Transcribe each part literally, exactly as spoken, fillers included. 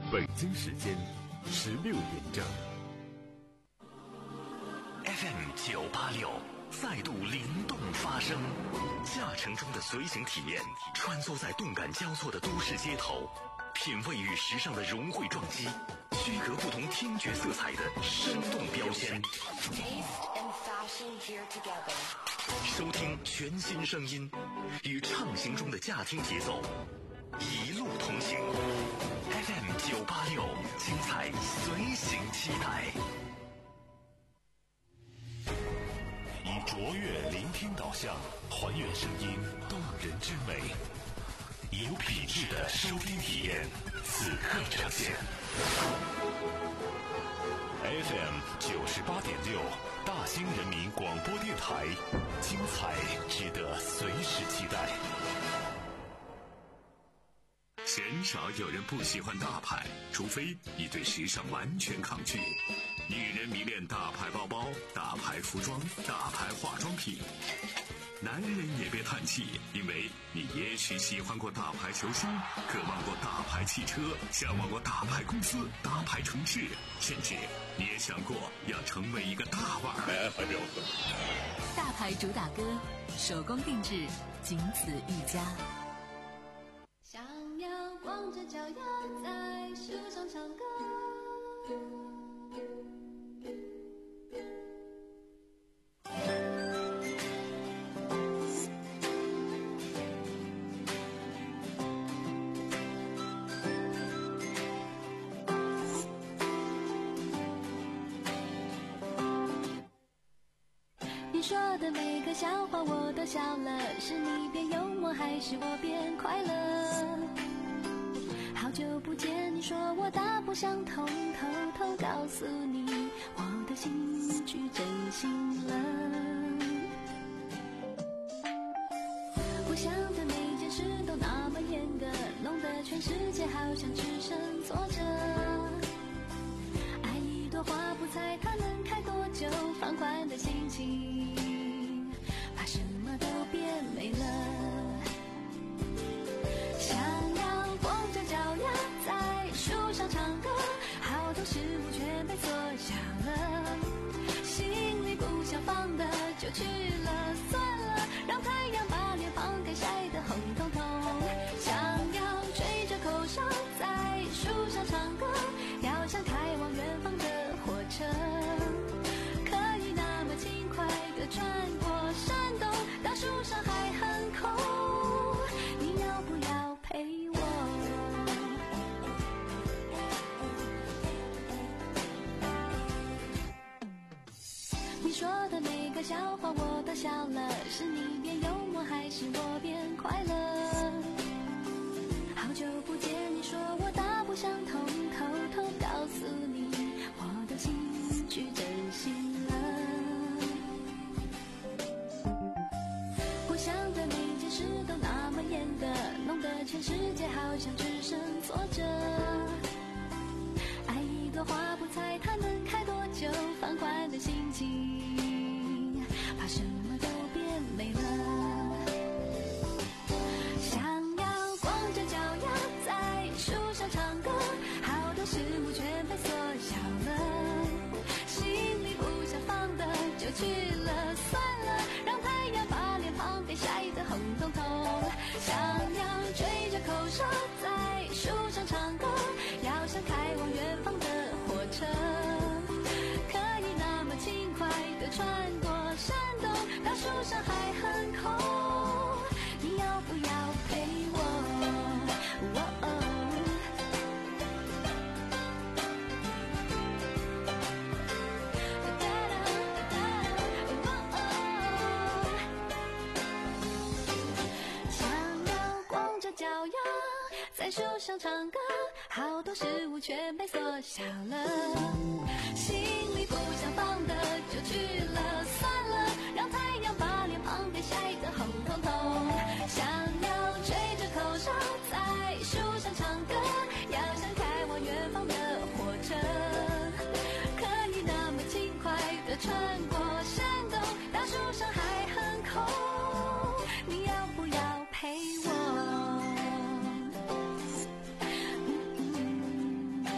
北京时间十六点整。 F M 九八六再度灵动发声，驾乘中的随行体验，穿梭在动感交错的都市街头，品味与时尚的融汇撞击，区隔不同听觉色彩的生动标签。收听全新声音，与畅行中的驾听节奏，一路同行。F M 九八六，精彩随行期待。以卓越聆听导向，还原声音动人之美，有品质的收听体验，此刻呈现。F M 九十八点六，大兴人民广播电台，精彩值得随时期待。鲜少有人不喜欢大牌，除非你对时尚完全抗拒。女人迷恋大牌包包、大牌服装、大牌化妆品。男人也别叹气，因为你也许喜欢过大牌球星，渴望过大牌汽车，向往过大牌公司、大牌城市，甚至你也想过要成为一个大腕儿。 大牌主打歌，手工定制，仅此一家。 想要光着脚丫在树上唱歌，你说的每个笑话我都笑了，是你变幽默还是我变快乐？好久不见，你说我大不相同，偷偷告诉你我的心去真心了。我想的每件事都那么严格，弄得全世界好像只剩坐着。爱一朵花不猜它能开多久，放宽的心情怕什么都变没了。想要光着脚丫在树上唱歌，好多事物全被缩小了，心里不想放的就去了，算了，让太阳把脸庞给晒得红彤彤。想要吹着口哨在树上唱歌，要像开往远方的火车，可以那么轻快地穿过山洞，当树上还很空，你要不要陪我？你说的每个笑话我都笑了，是你变幽默还是我变快乐？好久不见，你说我大不相同，偷偷告诉你我的心去真心了。我想的每件事都那么严格，弄得全世界好像只剩坐着。爱一朵花不猜它能开多久，放宽的心情怕什么都变没了。想要光着脚丫在树上唱歌，好多事物全被缩小了，心里不想放的就去了，算了，让太阳把脸庞给晒得红彤彤。想要吹着口哨在树上唱歌，要像开往远方的火车，可以那么轻快地穿过山洞，当树上还很空，你要不要陪我？哦哦脚丫在树上唱歌，好多事物全被缩小了，心里不想放的就去了，算了，让太阳把脸庞给晒得红彤彤。想要吹着口哨在树上唱歌，要像开往远方的火车，可以那么轻快地穿过山洞，当树上还很空，你要不要陪我？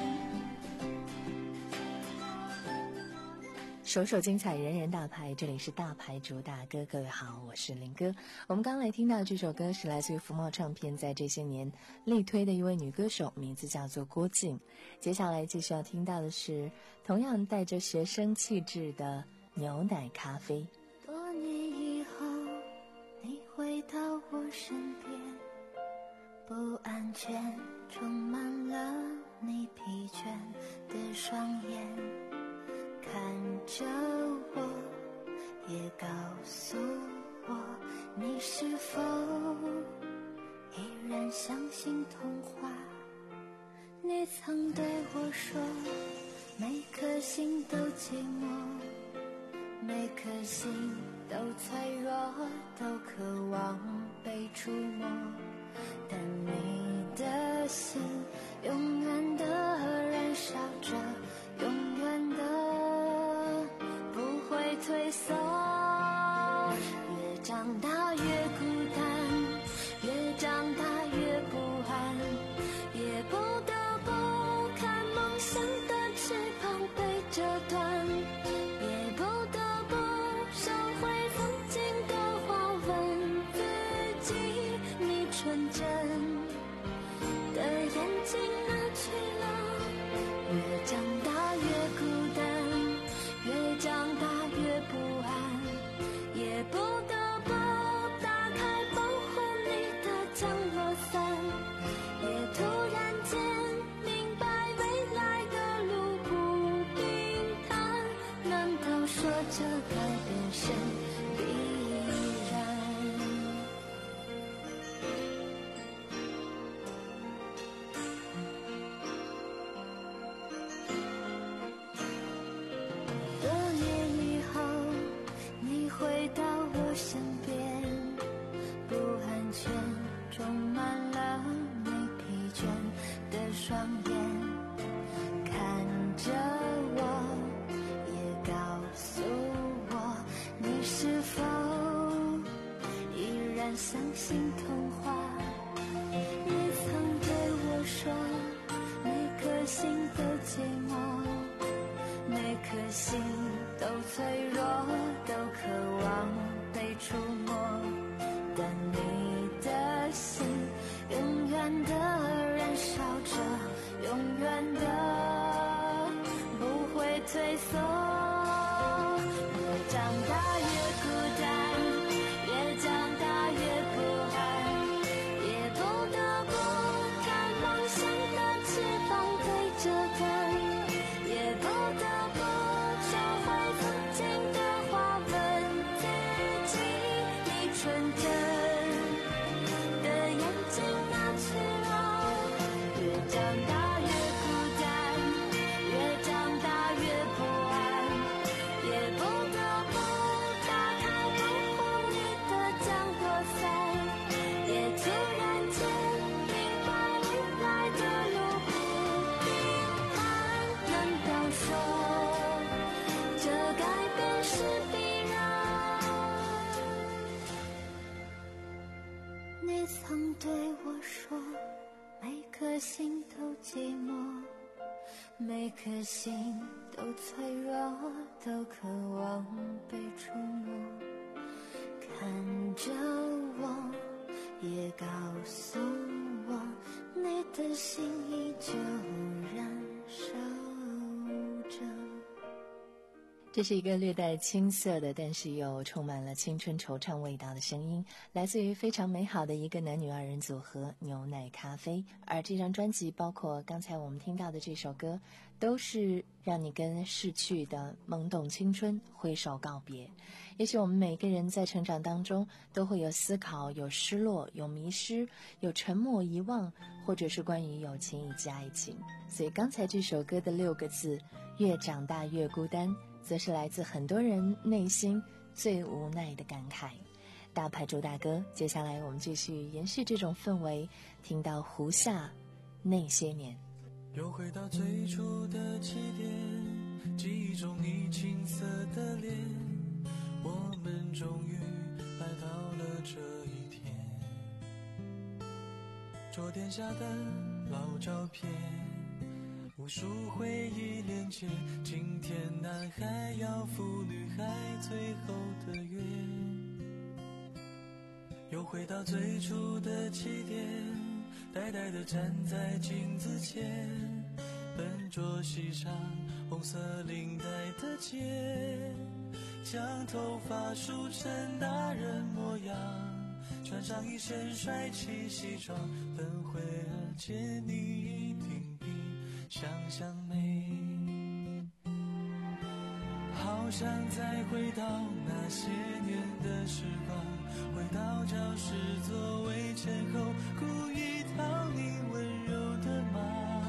首首精彩，人人大牌，这里是大牌主打歌，各位好，我是林哥。我们刚来听到这首歌是来自于福茂唱片在这些年力推的一位女歌手，名字叫做郭靖。接下来继续要听到的是同样带着学生气质的牛奶咖啡。 多年以后你回到我身边，不安全充满了你疲倦的双眼，看着我，也告诉我，你是否依然相信童话？你曾对我说，每颗心都寂寞，每颗心都脆弱，都渴望被触摸，但你的心永远的燃烧着，永远的不会退缩。越长大越孤单，越长大越不安，也不得不看梦想的翅膀被折断，也不得不收回曾经的话，问自己，你纯真的眼睛哪去了？越长大越孤单，越长大越不安，也不得不打开保护你的降落伞，也突然间明白未来的路不平坦，难道说这改变是必然？多年以后你回到我身边，不安全充满了你疲倦的双眼，看着我，也告诉我，你是否依然相信童话？你曾对我说，每颗心都寂寞，每颗心都脆弱，都渴望被触摸，但你的心永远的燃烧着，永远的不会退缩。越长大越孤单，越长大越不安，也不得不看梦想的翅膀被折断，也不得不收回曾经的话，问自己，你纯真的眼睛哪去了？越长大越孤单，越长大越不安，也不得不打开保护你的降落伞，也突然间明白未来的路不平坦，难道说这改变是必然？你曾对我说，每颗心都寂寞，每颗心都脆弱，都渴望被触摸，看着我，也告诉我，你的心依旧燃烧着。 这是一个略带青涩的，但是又充满了青春惆怅味道的声音，来自于非常美好的一个男女二人组合牛奶咖啡。而这张专辑包括刚才我们听到的这首歌，都是让你跟逝去的懵懂青春挥手告别。也许我们每个人在成长当中都会有思考，有失落，有迷失，有沉默遗忘，或者是关于友情以及爱情。所以刚才这首歌的六个字，越长大越孤单，则是来自很多人内心最无奈的感慨。大牌主打歌，接下来我们继续延续这种氛围，听到胡夏那些年。 又回到最初的起点，记忆中你青涩的脸，我们终于来到了这一天。桌垫下的老照片， 无数回忆连接，今天男孩要赴女孩最后的约，又回到最初的起点，呆呆地站在镜子前，笨拙系上红色领带的结，将头发梳成大人模样，穿上一身帅气西装，等会儿见你一定比想象美。好想再回到那些年的时光，回到教室座位前后，故意讨你温柔的骂，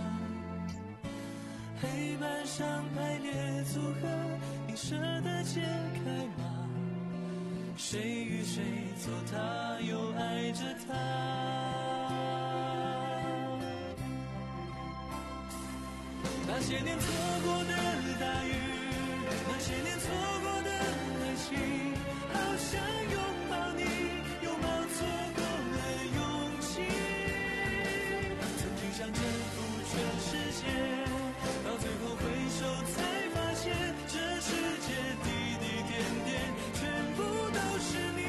黑板上排列组合，你舍得解开吗？谁与谁做他又爱着他，那些年错过的大雨，那些年错过的爱情，好想拥抱你，拥抱错过的勇气，曾经想征服全世界，到最后回首才发现，这世界滴滴点点全部都是你。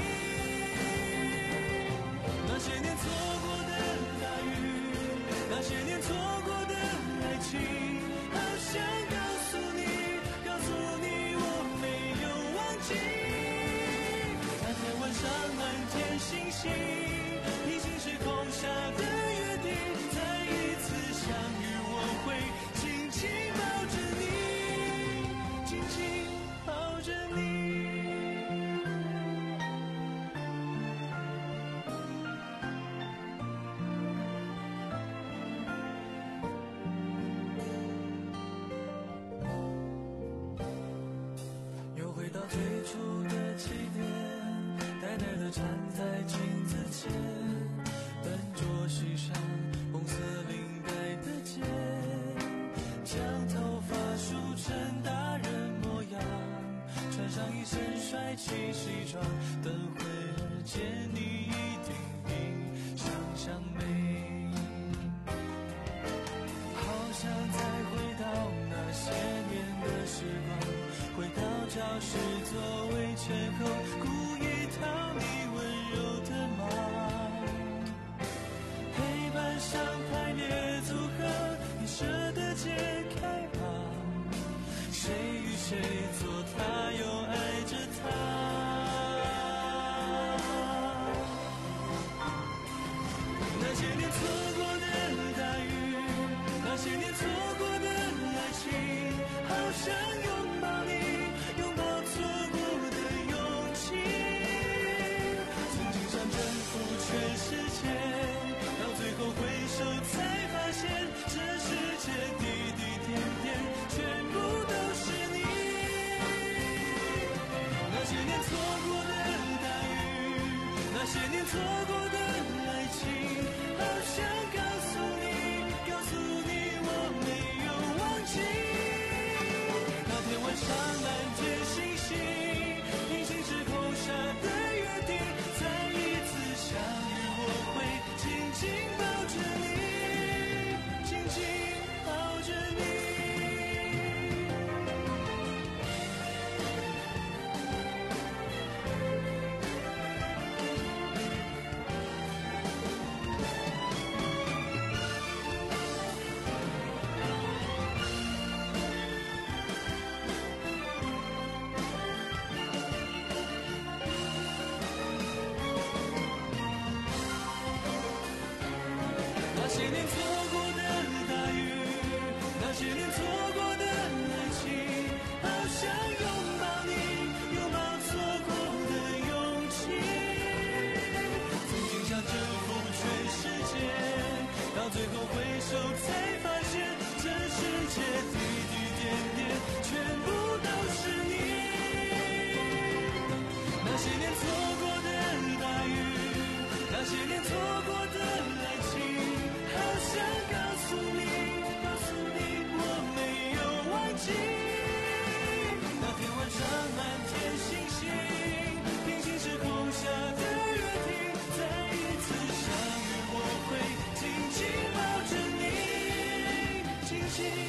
那些年错过的大雨，那些年错过的爱情，好想告诉你，告诉你我没有忘记。那天晚上满天星星，已经是空下的约定，再一次相遇我会紧紧抱着你，紧紧抱着你。又回到最初的起点，呆呆地站在镜子前，笨拙系上红色领带的结，将头发梳成大人模样，穿上一身帅气西装，等会儿见你一定比想象美。好想再回到那些年的时光，回到教室座位前后，故意讨你温柔的骂，黑板上排列组合，你舍得解开吗？谁与谁做他又爱着他，那些年错过的大雨，那些年错过的爱情，好想拥抱你，拥抱错过的勇气，曾经想征服全世界，到最后回首才发现，这世界滴滴点点全部都是你。那些年错过的大雨，那些年错过的爱情，好想告诉你，告诉你我没有忘记。那天晚上满天星星，已经是空下的约定，再一次相遇我会紧紧抱着你，紧紧抱着你。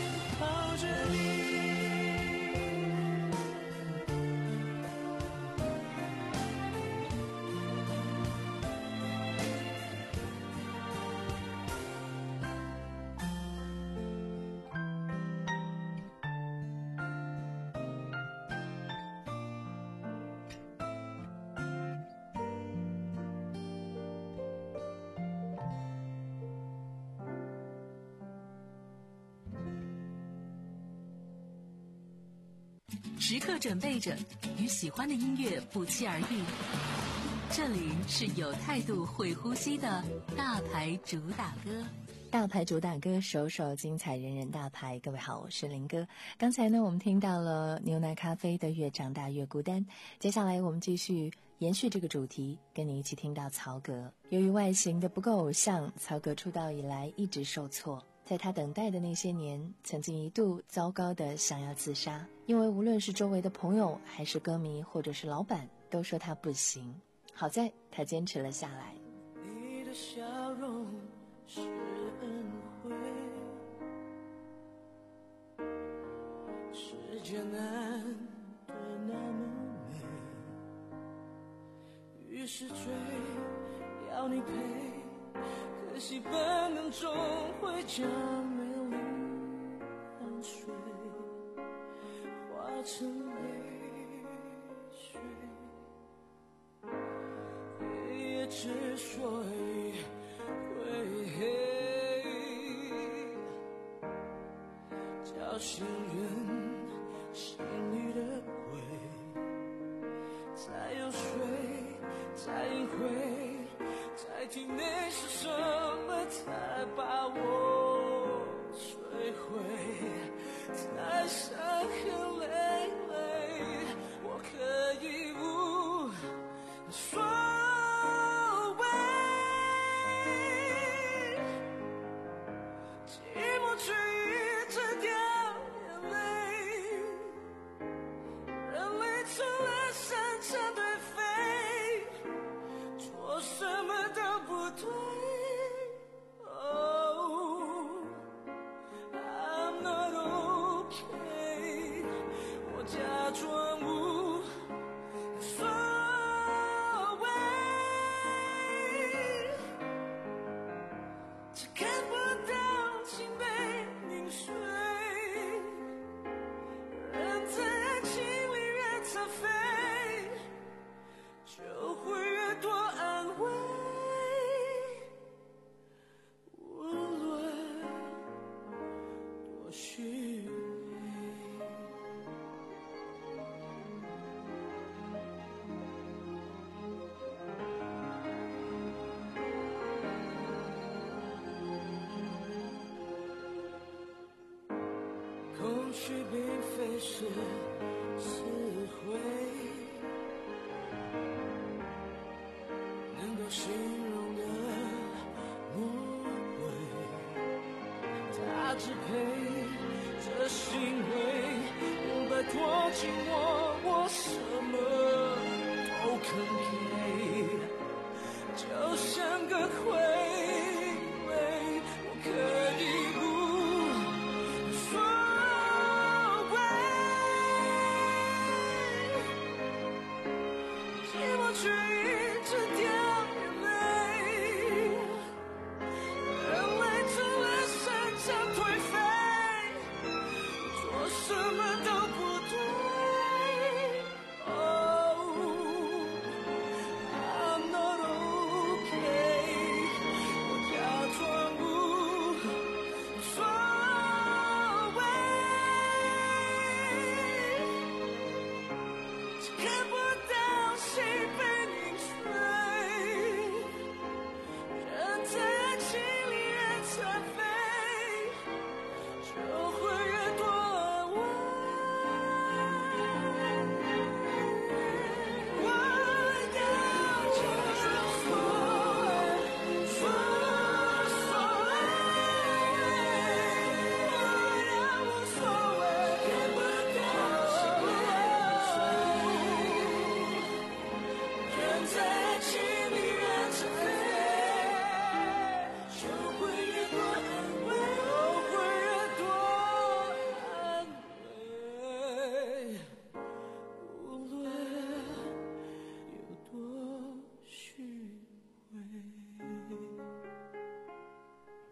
抱着你。 时刻准备着与喜欢的音乐不期而遇。这里是有态度会呼吸的大牌主打歌。 大牌主打歌，首首精彩，人人大牌。各位好，我是林哥。刚才呢，我们听到了牛奶咖啡的《越长大越孤单》。接下来我们继续延续这个主题，跟你一起听到曹格。由于外形的不够偶像，曹格出道以来一直受挫。在他等待的那些年，曾经一度糟糕的想要自杀，因为无论是周围的朋友，还是歌迷，或者是老板，都说他不行。好在他坚持了下来。 你的笑容是恩惠，世界难得那么美，于是追要你陪，可惜本能终会将美丽汗水化成泪水。黑夜之所以会黑，叫醒人心里的鬼，再游说，再隐晦，在体内是什么才把我摧毁，才伤痕累累，我可以无所谓，寂寞却一直掉眼泪，人类除了生成对飞，做什么都不对。Oh, I'm not okay， 我假装无所谓，只看不到心被凝碎，人在爱情里越残废，就会越多安慰，无论多虚伪。空虚并非是词汇，能够形容的魔鬼，它支配这行为，不摆脱紧握，我什么都肯给，就像个傀儡，我可以无所谓，寂寞却一直掉眼泪，人类除了生长颓废，做什么都不对。Oh, I'm not okay， 我假装无所谓，只看不到心被凝碎，人在爱情里越残废，就会越多安慰。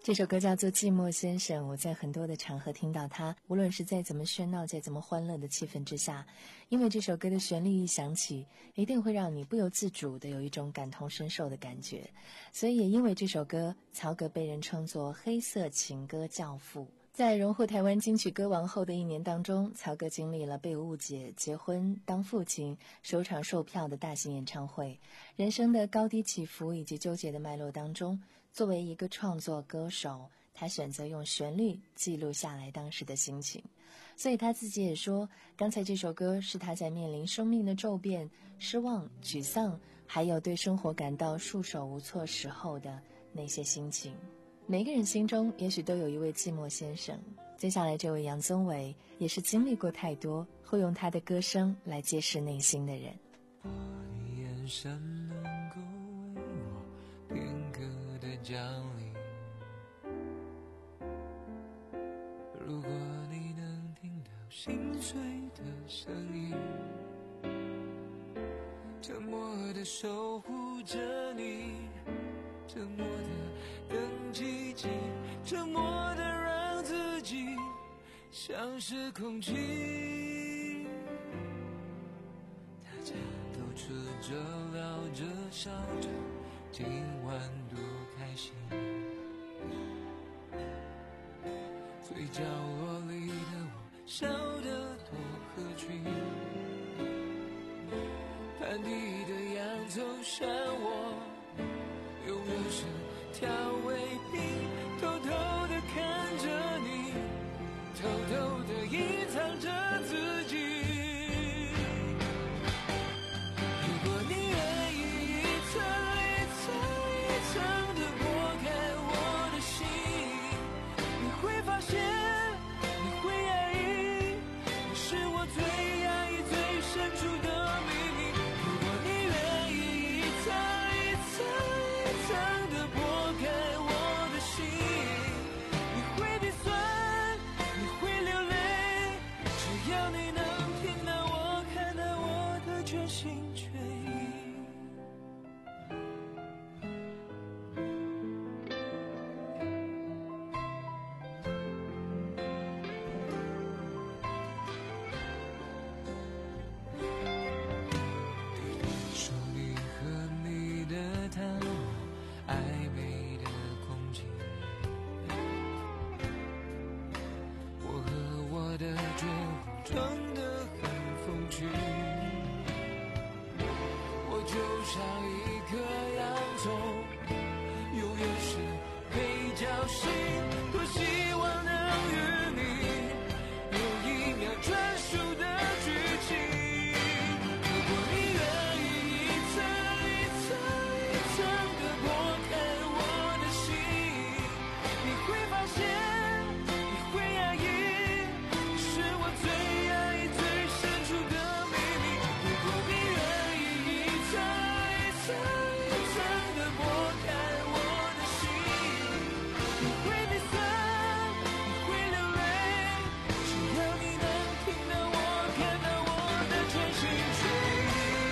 这首歌叫做《寂寞先生》，我在很多的场合听到它，无论是在怎么喧闹，在怎么欢乐的气氛之下，因为这首歌的旋律一响起，一定会让你不由自主的有一种感同身受的感觉。所以也因为这首歌，曹格被人称作黑色情歌教父。在荣获台湾金曲歌王后的一年当中，曹格经历了被误解、结婚、当父亲、首场售票的大型演唱会，人生的高低起伏以及纠结的脉络当中，作为一个创作歌手，他选择用旋律记录下来当时的心情。所以他自己也说，刚才这首歌是他在面临生命的骤变、失望、沮丧，还有对生活感到束手无措时候的那些心情。每个人心中也许都有一位寂寞先生。接下来这位杨宗纬也是经历过太多，会用他的歌声来揭示内心的人。 我的眼神能够为我片刻的降临，如果你能听到心碎的声音，沉默的守护着你，沉默的更积极，沉默的让自己像是空气。大家都吃着聊着笑着，今晚多开心。最角落里的我笑得多合群，盘底的洋葱像我永远是调味品，偷偷地看着你，偷偷地隐藏着自己。如果你愿意一层一层一层地剥开我的心，你会发现你会压抑，你是我最压抑最深处的秘密。如果你愿意一层一层一层地剥开我的心，你会鼻酸，你会流泪，只要你能听到我，看到我的全心全意。说你和你的他，暧昧的空气，我和我的绝望装得很风趣，我就像一颗洋葱，永远是配角戏，多希望能与你有一秒专属的剧情。如果你愿意一层一层一层地剥开我的心，你会发现你会压抑，是我最压抑最深处的秘密。如果你愿意一层一层一层地剥开我的心，你会鼻酸，你会流泪，只要你能听到我，看到我的全心全意。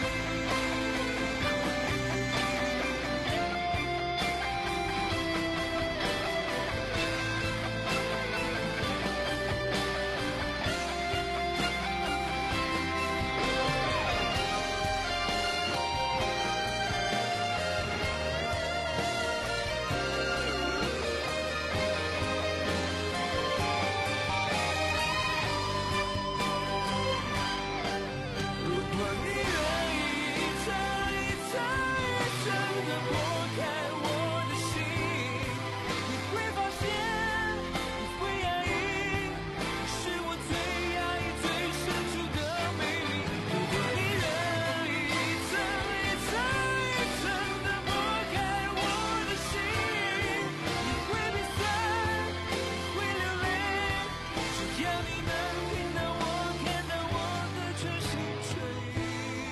如果你愿意一层一层一层地剥开我的心，你会发现你会压抑，是我最压抑最深处的秘密。如果你愿意一层一层一层地剥开我的心，你会鼻酸，你会流泪，只要你能听到我，看到我的全心全意。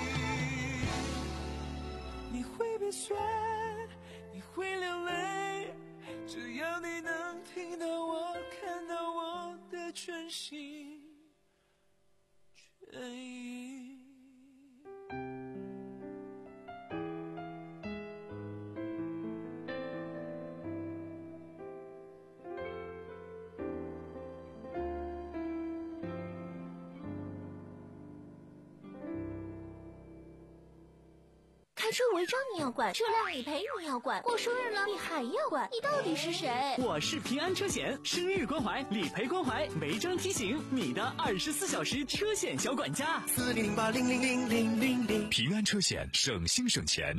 你会鼻酸，你会流泪，只要你能听到我，看到我的全心全意。 开车违章你要管，车辆理赔你要管，过生日了你还要管，你到底是谁？ 我是平安车险，生日关怀、理赔关怀、违章提醒，你的二十四小时车险小管家。 四零零八零零零零零零。 平安车险，省心省钱。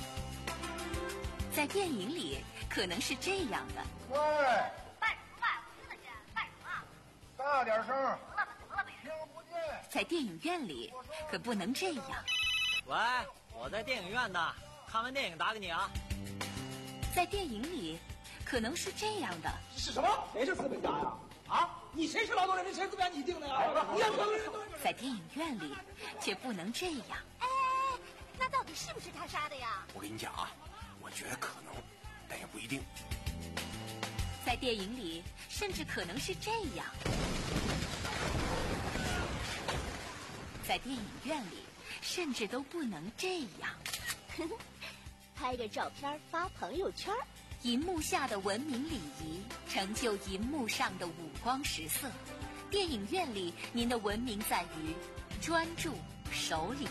在电影里可能是这样的。 喂， 卖什么卖？我听得见，卖什么？ 大点声。 得了吧，得了呗。 听不见。 在电影院里可不能这样。 喂，我在电影院呢，看完电影打给你啊。 在电影里可能是这样的。 是什么？谁是资本家呀？啊，你谁是劳动人民，谁资本家你定的呀？你要在电影院里却不能这样。 哎，那到底是不是他杀的呀？ 我跟你讲啊，我觉得可能，但也不一定。 在电影里甚至可能是这样。在电影院里甚至都不能这样。 拍个照片发朋友圈。 银幕下的文明礼仪成就银幕上的五光十色。电影院里您的文明在于专注守礼。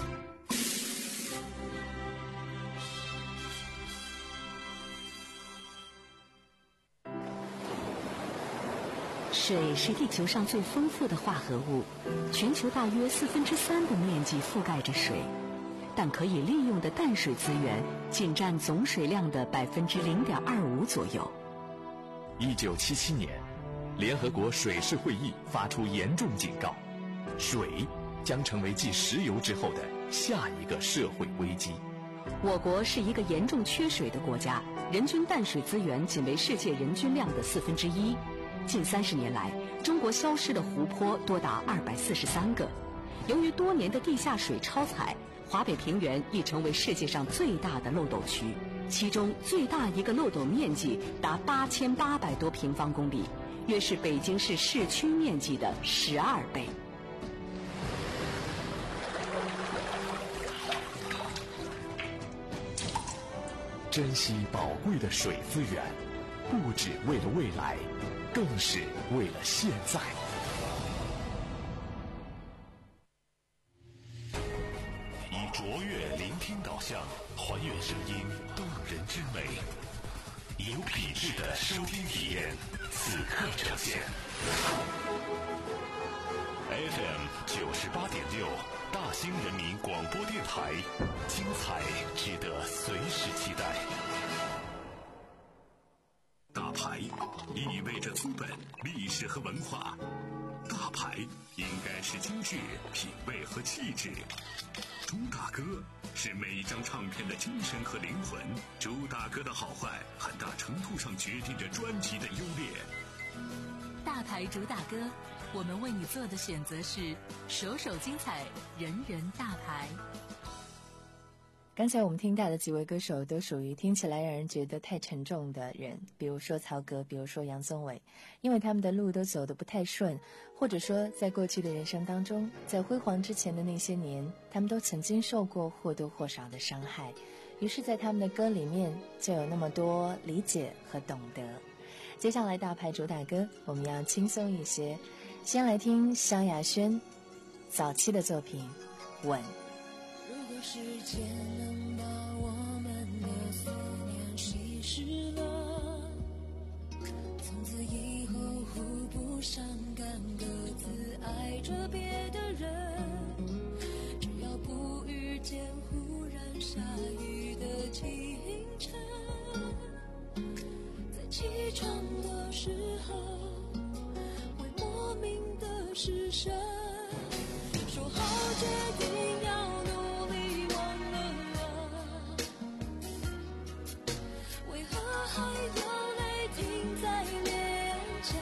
水是地球上最丰富的化合物，全球大约四分之三的面积覆盖着水，但可以利用的淡水资源仅占总水量的百分之零点二五左右。 一九七七年，联合国水事会议发出严重警告，水将成为继石油之后的下一个社会危机。 我国是一个严重缺水的国家，人均淡水资源仅为世界人均量的四分之一。近三十年来，中国消失的湖泊多达二百四十三个。由于多年的地下水超采，华北平原已成为世界上最大的漏斗区，其中最大一个漏斗面积达八千八百多平方公里，约是北京市市区面积的十二倍。 珍惜宝贵的水资源，不只为了未来，更是为了现在。 以卓越聆听导向，还原声音动人之美，有品质的收听体验，此刻呈现。F M 九十八点六，大兴人民广播电台，精彩值得随时期待。大牌意味着资本、历史和文化，大牌应该是精致、品味和气质。朱大哥是每一张唱片的精神和灵魂，朱大哥的好坏很大程度上决定着专辑的优劣。 大牌主打歌，我们为你做的选择是首首精彩，人人大牌。 刚才我们听到的几位歌手都属于听起来让人觉得太沉重的人，比如说曹格，比如说杨宗纬，因为他们的路都走得不太顺，或者说在过去的人生当中，在辉煌之前的那些年，他们都曾经受过或多或少的伤害，于是在他们的歌里面就有那么多理解和懂得。接下来大牌主打歌我们要轻松一些，先来听萧亚轩早期的作品《吻》。 如果时间能把我们的思念稀释了，从此以后互不伤感，各自爱着别的人，只要不遇见忽然下雨的清晨，在起床的时候会莫名的失神，说好决定要还有泪停在脸颊，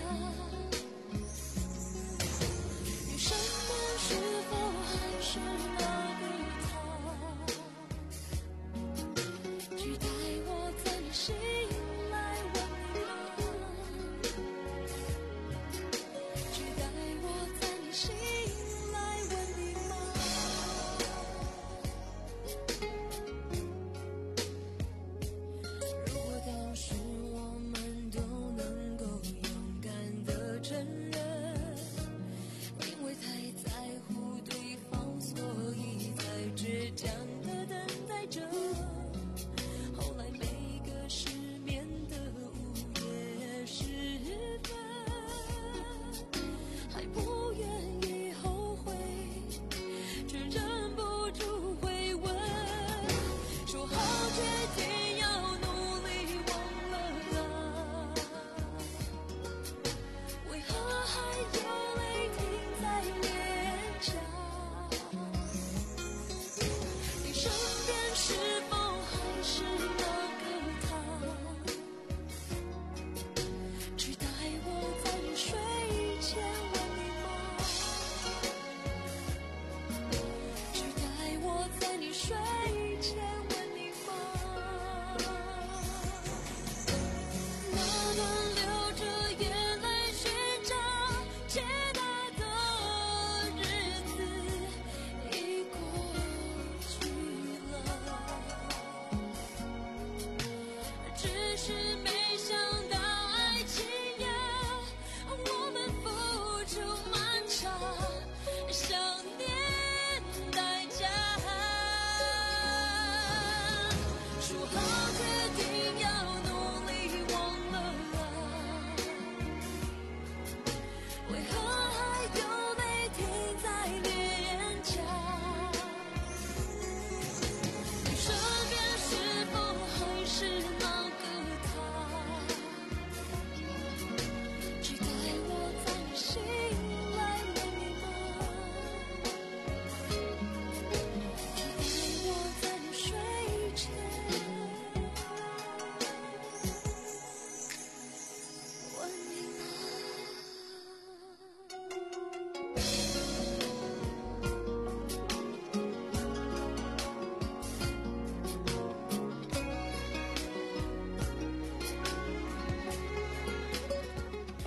余生们是否还是那个他，期待我在你醒来问你吗，期待我在你醒来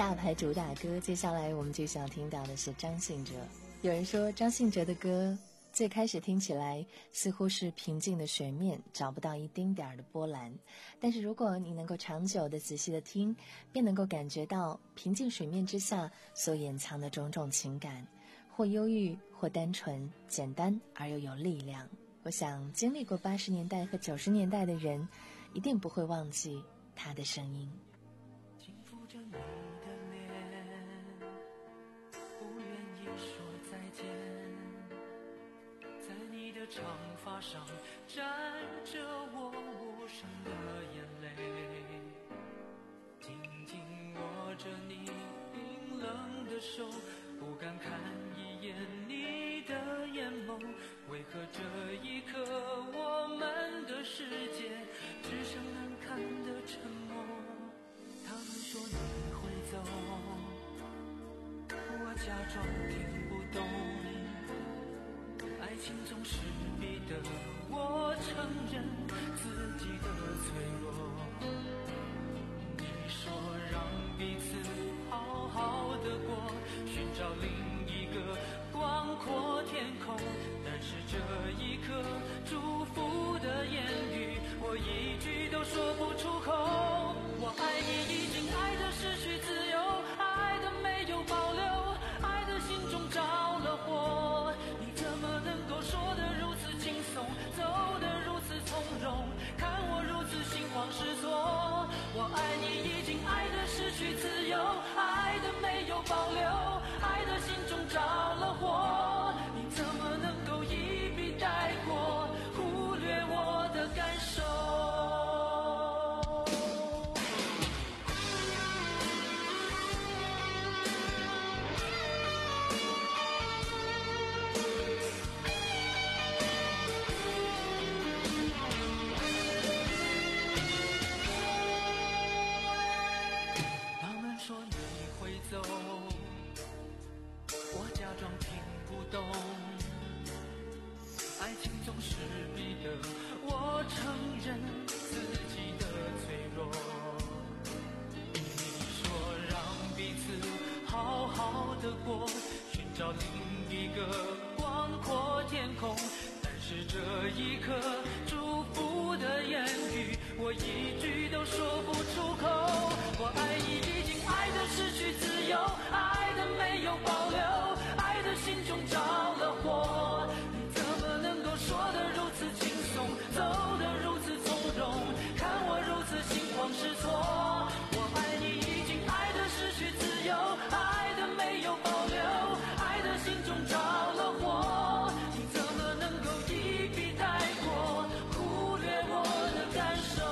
大牌主打歌，接下来我们就想听到的是张信哲。有人说张信哲的歌最开始听起来似乎是平静的水面，找不到一丁点儿的波澜，但是如果你能够长久的仔细的听，便能够感觉到平静水面之下所掩藏的种种情感，或忧郁，或单纯，简单而又有力量。我想经历过八十年代和九十年代的人一定不会忘记他的声音。 轻抚着你的脸，不愿意说再见，在你的长发上沾着我无声的眼泪，紧紧握着你冰冷的手，不敢看一眼你的眼眸，为何这一刻我们的世界只剩难看的沉默？他们说你会走，我假装听不懂，爱情总是逼得我承认自己的脆弱。你说让彼此好好的过，寻找另一个广阔天空，但是这一刻祝福的言语我一句都说不出口。我爱你已经爱得失去自由，爱得没有保留，爱的心中着了火，你怎么能够说得如此轻松，走得如此从容，看我如此心慌失措。我爱你已经爱得失去自由，爱得没有保留，爱的心中着了火，你怎么能够一笔带过，忽略我的感受。他们说你会走，我假装听不懂，爱情总是逼得我承认自己的脆弱。你说让彼此好好的过，寻找另一个广阔天空，但是这一刻祝福的言语我一句都说不出口。我爱你已经爱得失去自由，爱得没有保留，爱的心中着了火，你怎么能够说得如此轻松，走得如此从容，看我如此心慌失措。我爱你已经爱得失去自由，爱得没有保留，爱的心中着了火，你怎么能够一笔带过，忽略我的感受。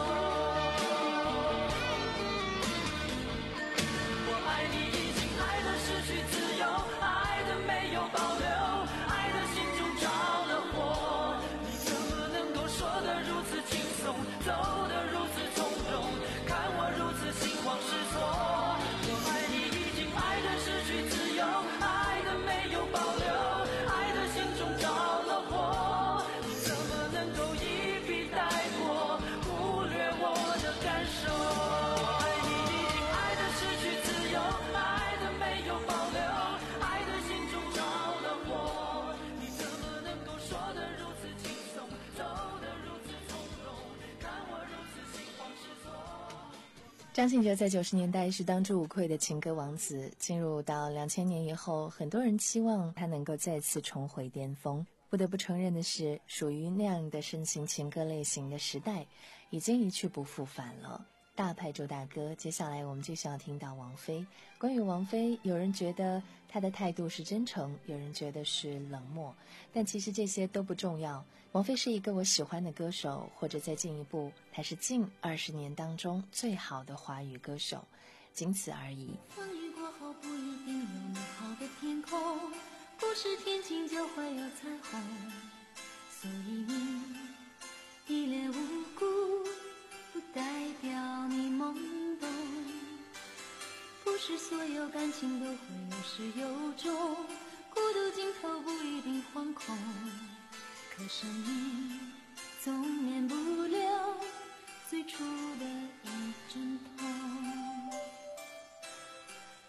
我爱你已经爱得失去自由，爱得没有保留，爱的心中着了火，你怎么能够说得如此轻松，走得如此从容，看我如此心慌失措。我爱你已经爱得失去自由，爱得没有保留，爱的心中着了火，你怎么能够一笔带过，忽略我的感受。我爱你已经爱得失去自由，爱得没有保留，爱的心中着了火，你怎么能够说得如此轻松，走得如此从容，看我如此心慌失措。 张信哲在九十年代是当之无愧的情歌王子，进入到两千年以后，很多人期望他能够再次重回巅峰。不得不承认的是，属于那样的深情情歌类型的时代已经一去不复返了。大牌主打歌，接下来我们就想要听到王菲。关于王菲，有人觉得她的态度是真诚，有人觉得是冷漠，但其实这些都不重要。王菲是一个我喜欢的歌手，或者再进一步，她是近二十年当中最好的华语歌手，仅此而已。 风雨过后不一定有美好的天空，不是天晴就会有彩虹，所以你一脸无辜不代表你懵懂，不是所有感情都会有始有终，孤独尽头不一定惶恐，可生命总免不了最初的一阵痛。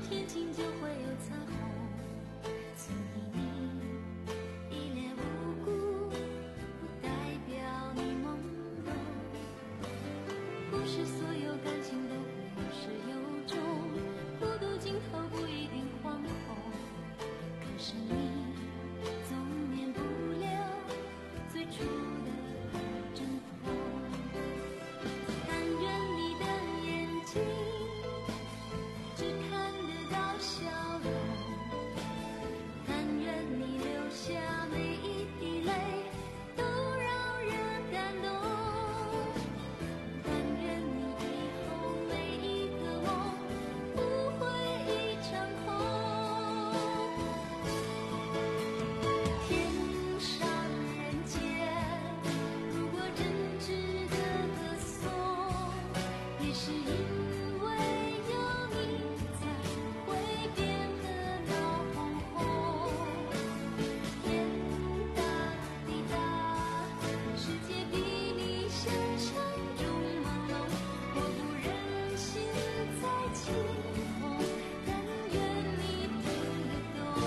天晴就会有彩虹，所以你一脸无辜，不代表你懵懂。不是所有感情都会有始有终，孤独尽头不一定惶恐，可是你总免不了最初的阵痛。但愿你的眼睛只看得到笑容，但愿你流下每一滴泪都让人感动，但愿你以后每一个梦不会一场空。天上人间，如果真值得歌颂，也是因为有你才会变得闹哄哄。天大地大，世界比你想象中朦胧，我不忍心再起哄，但愿你听得懂。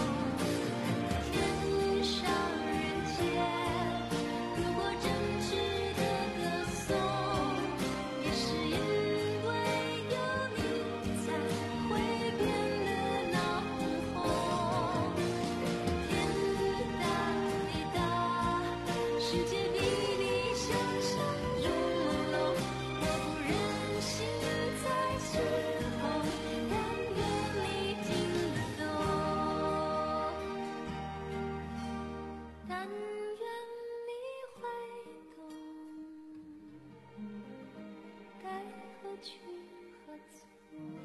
天上人间，如果真值得歌颂，也是因为有你才会变得闹哄哄。天大地大，世界比你想象中朦胧，我不忍心再起哄，但愿你听得懂，但愿你会懂，该何去何从。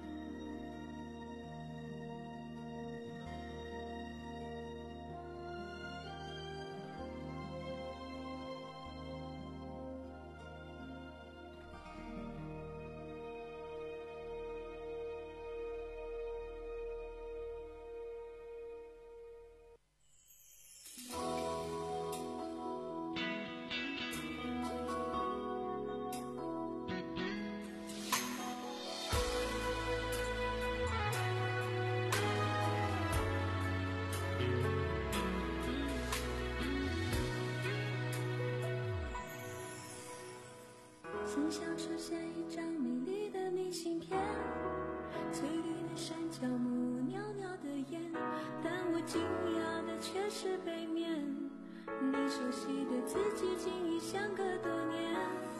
心想出现一张美丽的明信片，翠绿的山脚木，袅袅的烟，但我惊讶的却是背面，你熟悉的字迹竟已相隔多年。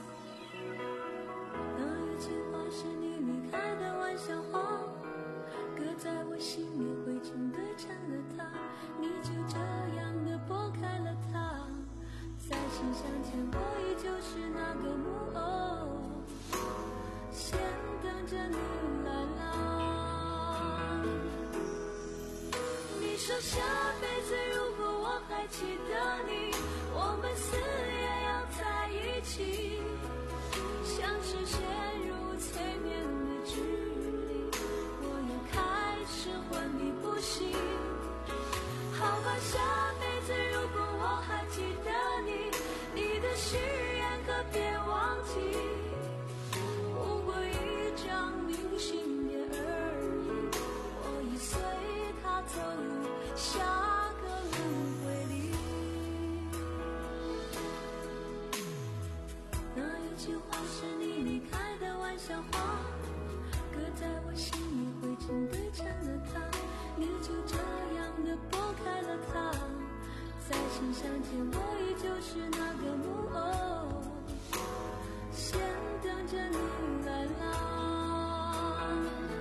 那一句话是你离开的玩笑话，搁在我心里灰尘堆成了塔，你就这样的拨开了它，在信箱前我依旧是那个木偶，先等着你来啦。你说下辈子如果我还记得你，我们死也要在一起，像是陷入催眠的距离，我又开始昏迷不醒。好吧，下辈子如果我还记得你，你的誓言可别忘记，不过一张明信片而已，我已随它走入下个轮回里。那一句话是你离开的玩笑话，搁在我心里灰尘堆成了塔，你就这样的拨开了它，在信箱前我依旧是那个木偶，先等着你来啦。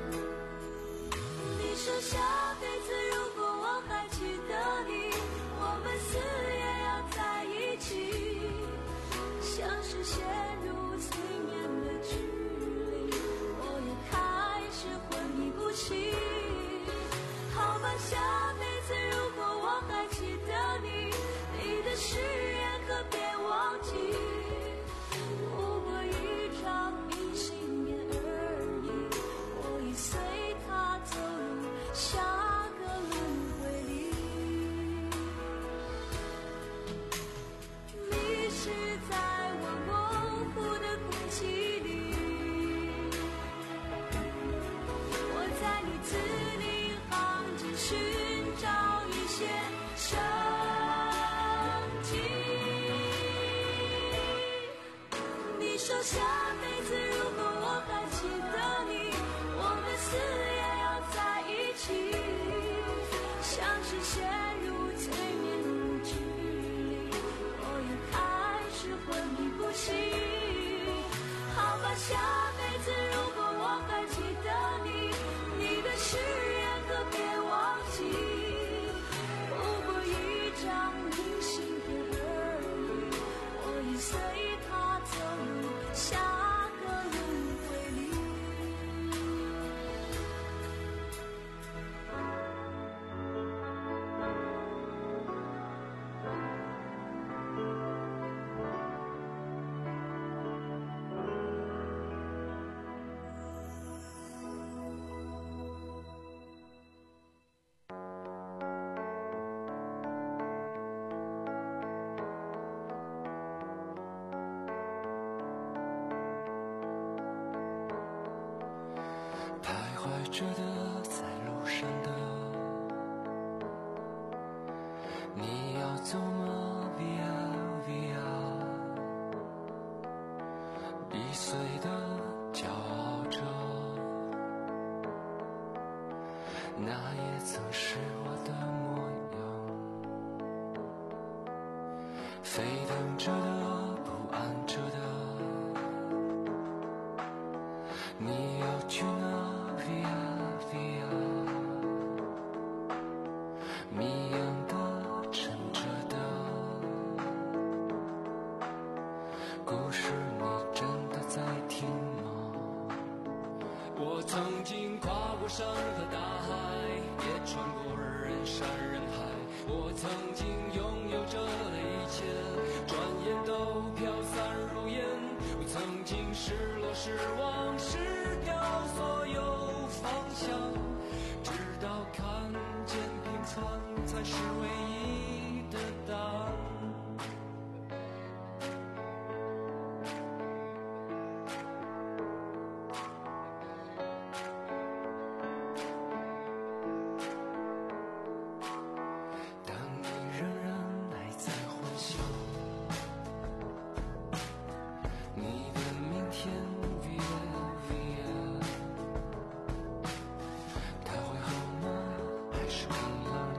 你说下辈子如果我还记得你，我们死也要在一起，像是陷入催眠的距离，我又开始昏迷不醒。好吧，下辈子如果我还记得你，你的誓言可别忘记，不过一张明信片而已，我已随它走入下下辈子如果我还记得你，我们死也要在一起，像是陷入催眠的距离，我也开始昏迷不醒。好吧，下辈子如果我还记得你，你的誓言可别忘记，不过一张明信片而已，我已随它走入下个轮回里。 徘徊着的，在路上的，你要走吗 ？Via Via， 易碎的，骄傲着，那也曾是我的模样。沸腾着的，不安着的，你要去哪？Via Via， 谜样的，沉着的，故事你真的在听吗？我曾经跨过山和大海，也穿过人山人海，我曾经拥有着的一切，转眼都飘散如烟。我曾经失落失望失掉所有方向，直到看见平凡才是唯一的答案。当你仍然还在幻想你的明天 Via Via， 它会好吗？还是更冷？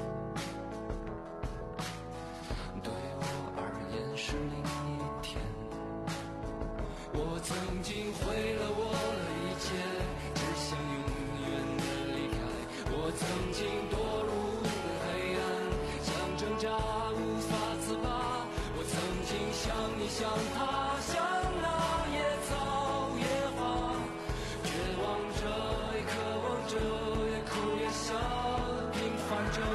对我而言是另一天。我曾经毁了我的一切，只想永远的离开。我曾经堕入黑暗，想挣扎无法自拔。我曾经像你像他，像那野草野花，绝望着也渴望着，也哭也笑，平凡着。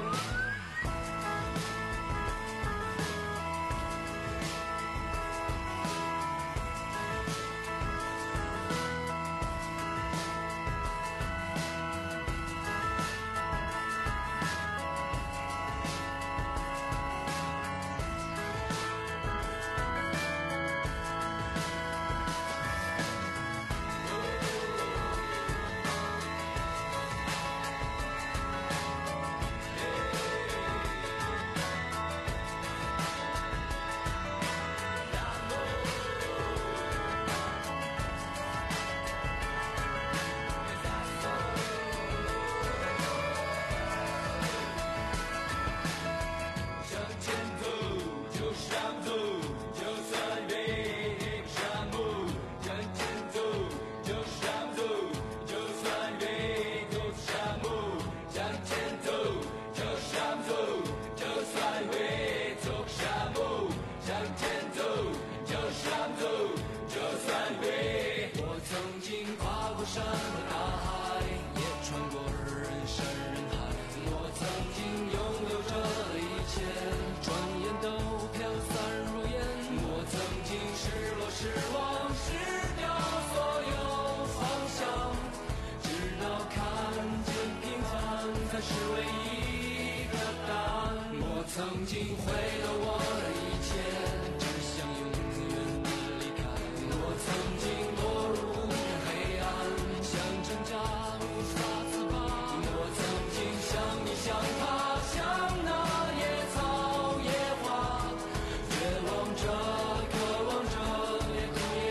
山和大海，也穿过人山人海。我曾经拥有着的一切，转眼都飘散如烟。我曾经失落失望失掉所有方向，直到看见平凡才是唯一的答案。我曾经毁了我的一切，只想永远的离开。我曾经堕入黑暗，想挣扎无法自拔。我曾经像你像他，像那野草野花，绝望着渴望着，也哭也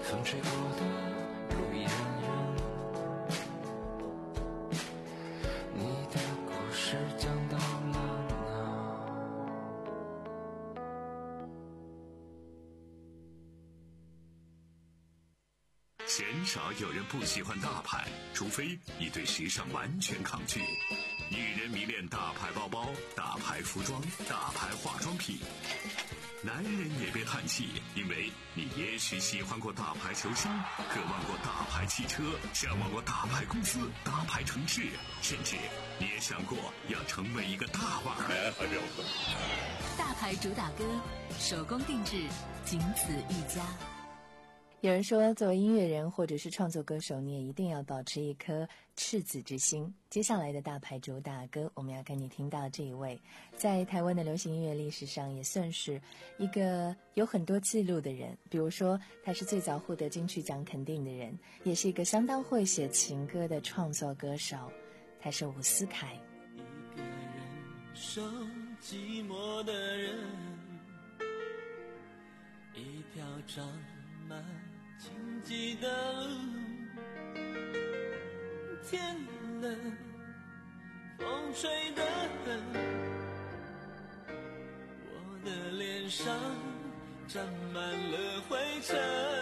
风吹过的路依然远，你的故事讲到了哪？ 鲜少有人不喜欢大牌，除非你对时尚完全抗拒。女人迷恋大牌包包、大牌服装、大牌化妆品。男人也别叹气，因为你也许喜欢过大牌球星，渴望过大牌汽车，向往过大牌公司、大牌城市，甚至你也想过要成为一个大腕儿。 大牌主打歌，手工定制，仅此一家。 有人说，作为音乐人或者是创作歌手，你也一定要保持一颗赤子之心。接下来的大牌主打歌，我们要跟你听到这一位，在台湾的流行音乐历史上也算是一个有很多记录的人。比如说，他是最早获得金曲奖肯定的人，也是一个相当会写情歌的创作歌手，他是伍思凯。 一个人受寂寞的人，一条长满荆棘的路，天冷，风吹得很，我的脸上沾满了灰尘。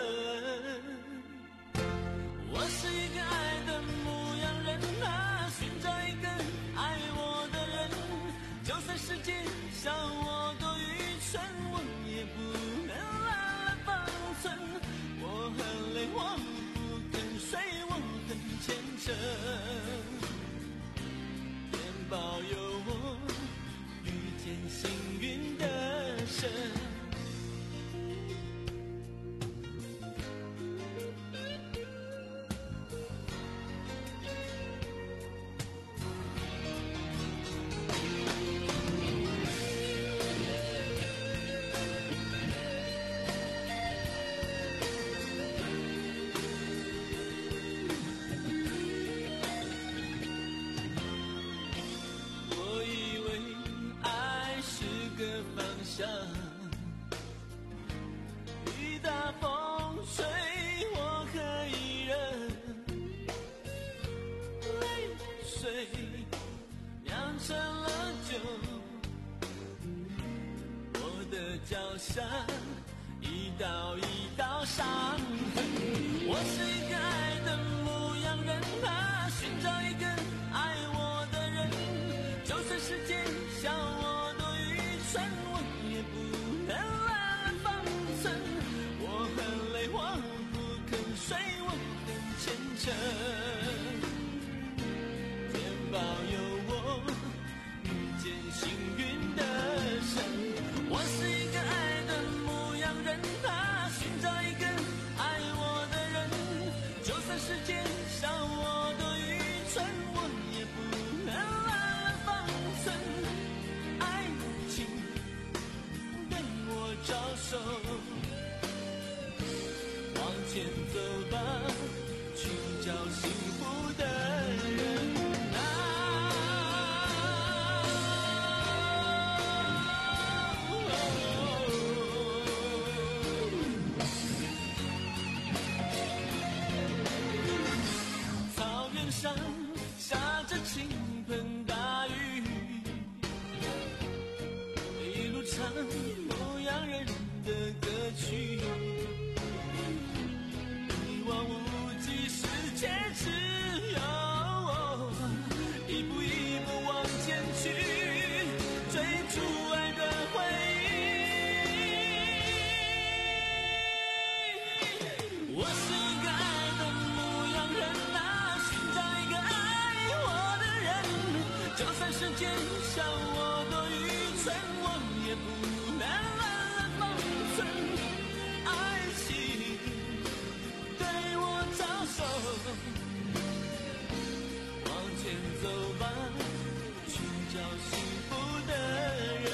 我是一个爱的牧羊人啊，寻找一个爱我的人，就算世界笑我多愚蠢，我也不能懒懒放纵。我很累，我不肯睡，我很虔诚，愿保佑我遇见幸运的神。雨大风吹我可以忍，泪水酿成了酒，我的脚下一道一道伤痕。我是一个爱的牧羊人啊，寻找一个爱我的人，就算世界笑我多愚蠢，我也不能懒懒放纵。我很累，我不肯睡，我很虔诚，愿保佑我遇见幸运的神。我是一个爱的牧羊人啊，寻找一个爱我的人，就算世界笑我多愚蠢，我也不能懒懒放纵。爱情对我招手，往前走吧，去找幸福的人啊。草原上下着倾盆大雨，一路唱牧羊人的歌曲，一望无际世界只有一步一步往前去，追逐爱的回忆。我是一个爱的牧羊人啊，寻找一个爱我的人，就算世界笑我多愚蠢，我也不能懒懒放纵。爱情对我招手，往前走吧，去找幸福的人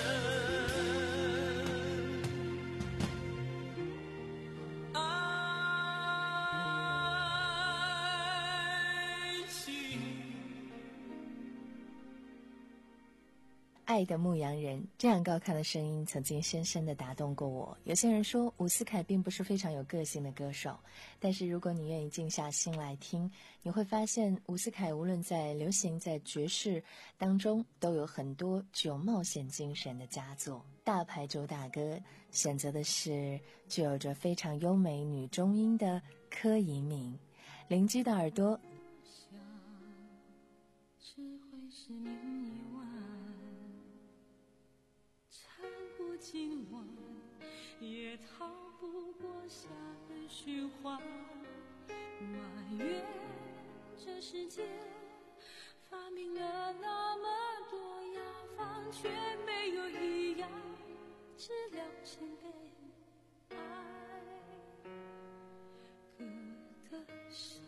啊。 爱的牧羊人，这样高亢的声音曾经深深地打动过我。有些人说伍思凯并不是非常有个性的歌手，但是如果你愿意静下心来听，你会发现伍思凯无论在流行在爵士当中都有很多具有冒险精神的佳作。大牌主打歌选择的是具有着非常优美女中音的柯以敏。邻居的耳朵， 只会是年夜晚，撑过今晚，也逃不过夏的循环。埋怨这世界发明了那么多药方，却没有一样治疗成被爱割的伤。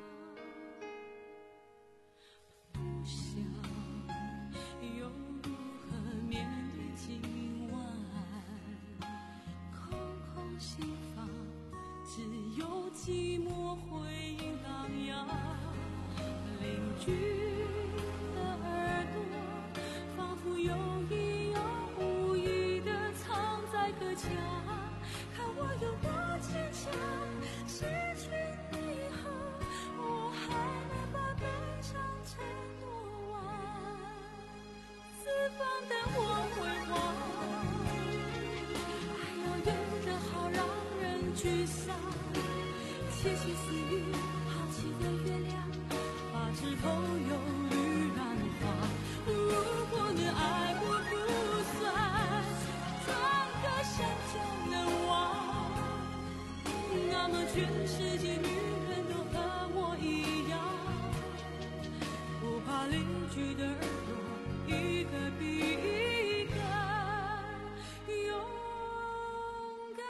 不想又如何面对今晚，空空心房，只有寂寞回音荡漾。邻居的耳朵仿佛有意有无意地藏在隔墙，看我有多坚强，失去你以后我还能把悲伤承诺完。四方灯火辉煌，爱遥远的好让人沮丧，窃窃私语好奇的月亮，把枝头有绿染花。如果能爱过不算，转个身就能忘，那么全世界女人都和我一样，不怕邻居的耳朵一个比一个勇敢。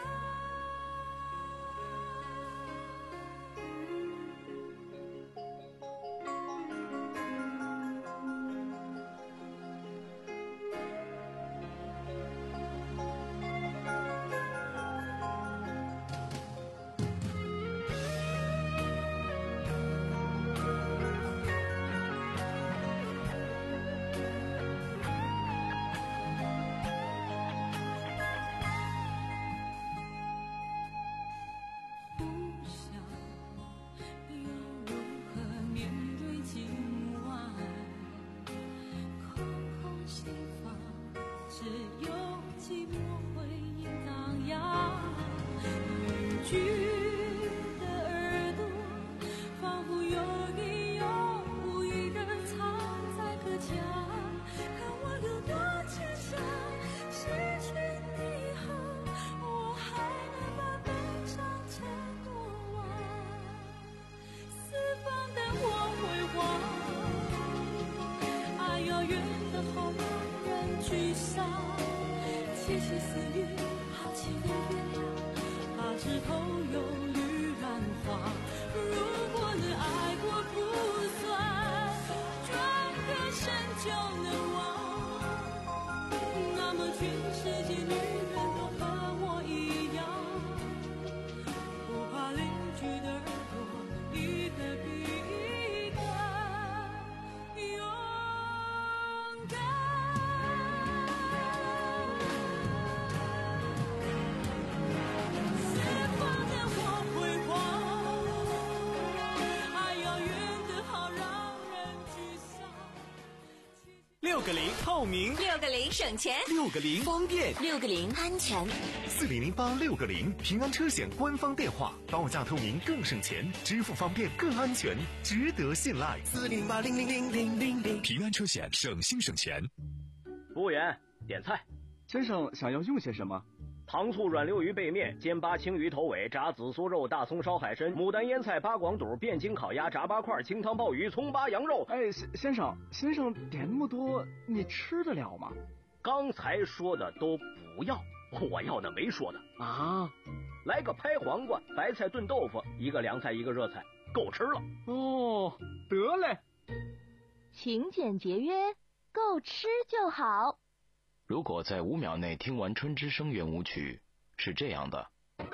窃窃私语好奇的月亮，把枝头有绿染花。如果能爱过不算，转个身就能忘，那么全世界女人都和我一样，不怕邻居的耳朵一个比一个勇敢。 六个零透明， 六个零省钱， 六个零方便， 六个零安全。 四零零八六个零平安车险官方电话，报价透明更省钱，支付方便更安全，值得信赖。 四零八零零零零零零平安车险，省心省钱。 服务员，点菜。 先生想要用些什么？ 糖醋软溜鱼背面、煎巴青鱼头尾、炸紫苏肉、大葱烧海参、牡丹腌菜、八广肚、汴京烤鸭、炸八块、清汤鲍鱼、葱巴羊肉。 哎，先生，先生点那么多，你吃得了吗？ 刚才说的都不要，我要的没说的啊。 来个拍黄瓜、白菜炖豆腐，一个凉菜一个热菜，够吃了。 哦，得嘞。 勤俭节约，够吃就好。 如果在五秒内听完春之声圆舞曲，是这样的；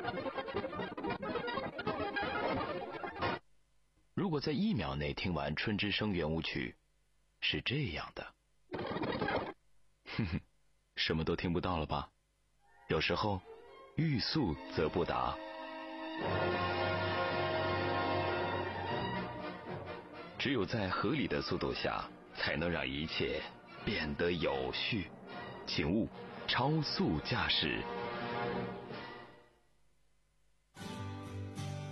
如果在一秒内听完春之声圆舞曲，是这样的。 哼哼，什么都听不到了吧？有时候欲速则不达。只有在合理的速度下，才能让一切变得有序。请勿超速驾驶。